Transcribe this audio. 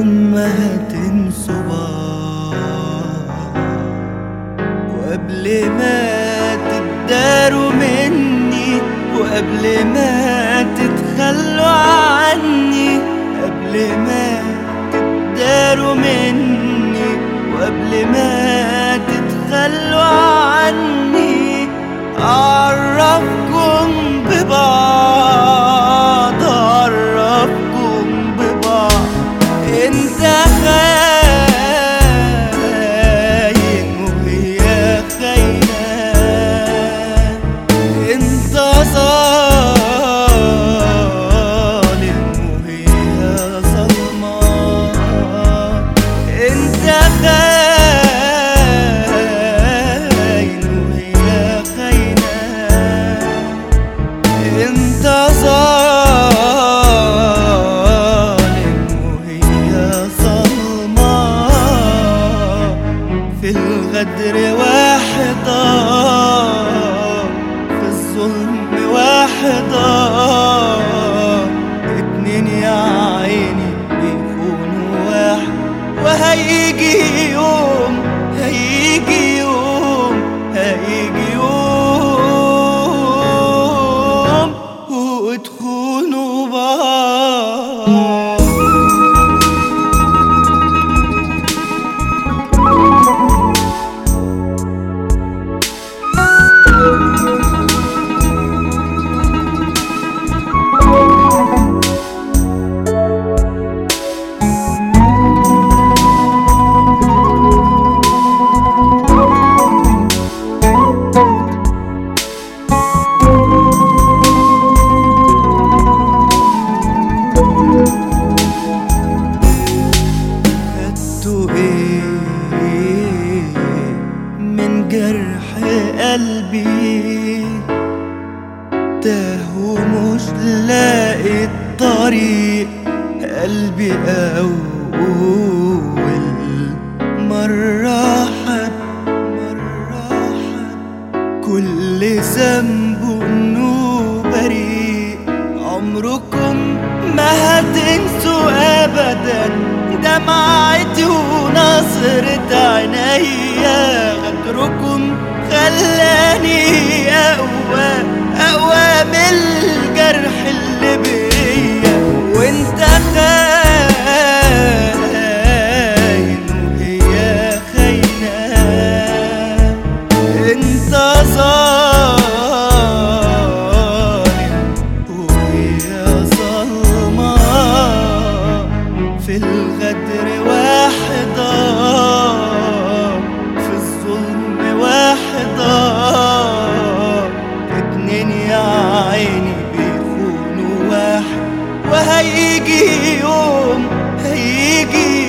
ما هتنسوا بعض، وقبل ما تداروا مني، وقبل ما تتخلوا عني، قبل ما تداروا مني، وقبل ما تتخلوا عني، أعرفكم ببعض، أعرفكم ببعض. انت خاين وهي خاينة، انت ظالم وهي ظلمة، انت خاين وهي خاينة، انت ظالم وهي ظلمة. في الغدر واحدة، في الظلم واحدة، اتنين يا عيني بيكونوا واحد. وهيجي يوم، هيجي يوم، هيجي يوم وتخونوا بعض. من جرح قلبي تاه ومش لاقي الطريق، قلبي أول مرة حب، كل ذنبه إنه بريء. عمركم ما هتنسوا أبدا دمعتي ونظرة عينيا، غدركم خلاني أقوى من الجرح اللي بيا. وانت خاين وهي خاينة، انت ظالم وهي ظلمة. في الغدر واحدة، في الظلم واحدة، اتنين يا عيني بيخونوا واحد. وهيجي يوم، هيجي